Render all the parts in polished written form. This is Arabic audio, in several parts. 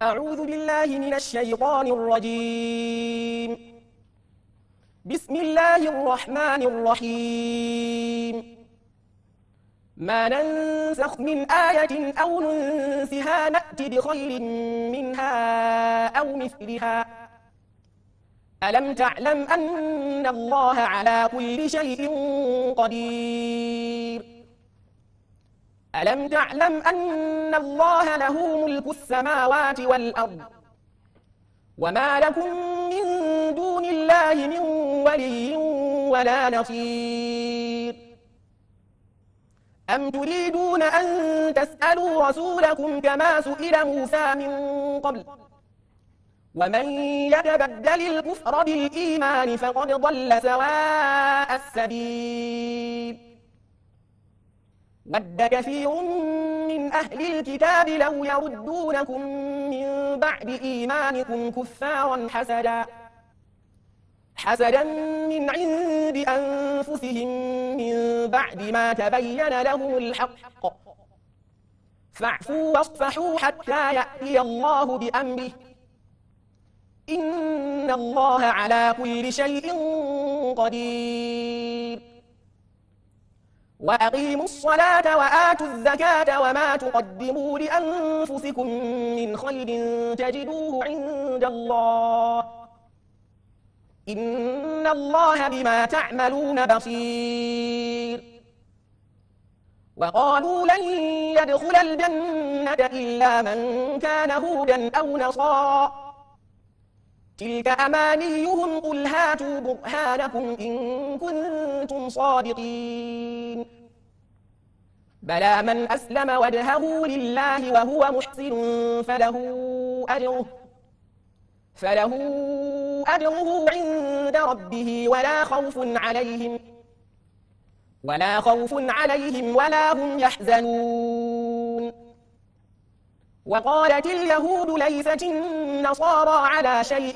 أعوذ بالله من الشيطان الرجيم. بسم الله الرحمن الرحيم. ما ننسخ من آية أو ننسها نأت بخير منها أو مثلها. ألم تعلم أن الله على كل شيء قدير. ألم تعلم أن الله له ملك السماوات والأرض وما لكم من دون الله من ولي ولا نصير. أم تريدون أن تسألوا رسولكم كما سئل موسى من قبل ومن يتبدل الكفر بالإيمان فقد ضل سواء السبيل. ود كثير من أهل الكتاب لو يردونكم من بعد إيمانكم كفارا حسدا من عند أنفسهم من بعد ما تبين لهم الحق. فاعفوا واصفحوا حتى يأتي الله بأمره إن الله على كل شيء قدير. وأقيموا الصلاة وآتوا الزكاة وما تقدموا لأنفسكم من خير تجدوه عند الله إن الله بما تعملون بصير. وقالوا لن يدخل الجنة إلا من كان هودا أو نصارى تلك أمانيهم قل هاتوا برهانكم إن كنتم صادقين. بلى من أسلم وجهه لله وهو محسن فله أجره عند ربه ولا خوف عليهم ولا هم يحزنون. وقالت اليهود ليست النصارى على شيء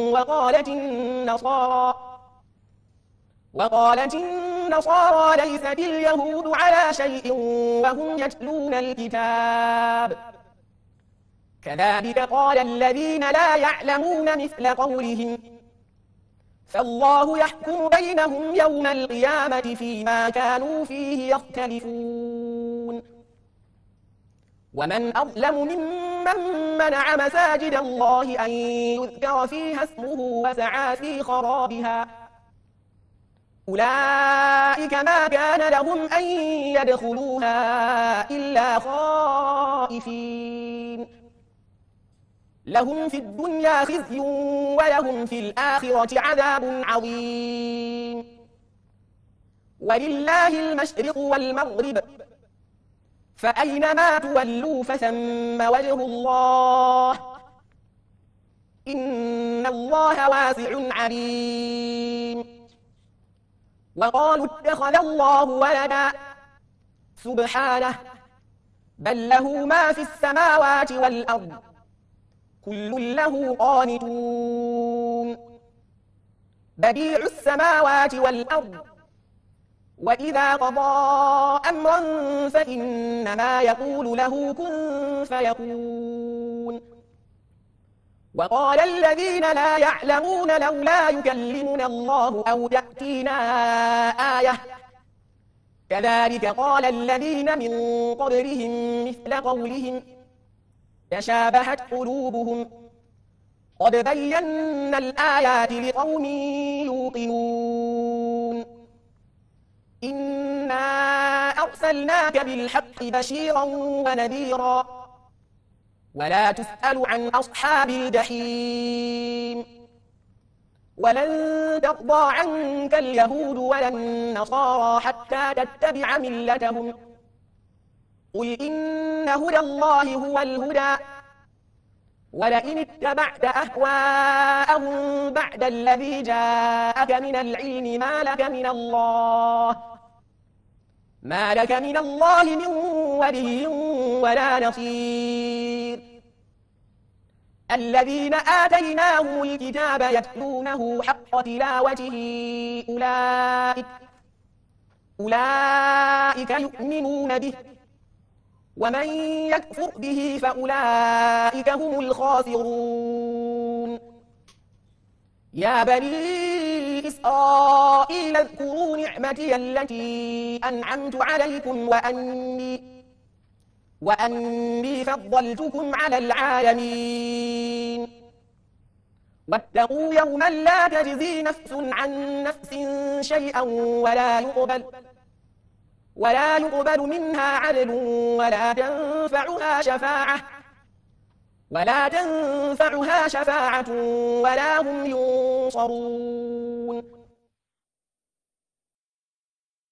وقالت النصارى ليست اليهود على شيء وهم يتلون الكتاب كذلك قال الذين لا يعلمون مثل قولهم فالله يحكم بينهم يوم القيامة فيما كانوا فيه يختلفون. ومن أظلم ممن منع مساجد الله أن يذكر فيها اسمه وسعى في خرابها أولئك ما كان لهم أن يدخلوها إلا خائفين لهم في الدنيا خزي ولهم في الآخرة عذاب عظيم. ولله المشرق والمغرب فأينما تولوا فثم وجه الله إن الله واسع عليم. وقالوا اتخذ الله ولدا سبحانه بل له ما في السماوات والأرض كل له قانتون. بديع السماوات والأرض وإذا قضى أمرا فإنما يقول له كن فيكون. وقال الذين لا يعلمون لولا يكلمنا الله أو تأتينا آية كذلك قال الذين من قبلهم مثل قولهم تشابهت قلوبهم قد بينا الآيات لقوم يوقنون. إنا أرسلناك بالحق بشيرا ونذيرا ولا تسأل عن أصحاب الجحيم. ولن ترضى عنك اليهود ولا النصارى حتى تتبع ملتهم قل إن هدى الله هو الهدى ولئن اتبعت أهواءهم بعد الذي جاءك من العلم ما لك من الله من ولي ولا نصير. الذين آتيناهم الكتاب يتلونه حق تلاوته أولئك يؤمنون به ومن يكفر به فأولئك هم الخاسرون يا بني إسرائيل اذكروا نعمتي التي أنعمت عليكم وأني فضلتكم على العالمين واتقوا يوما لا تجزي نفس عن نفس شيئا ولا يقبل منها عدل ولا تنفعها شفاعة ولا هم ينصرون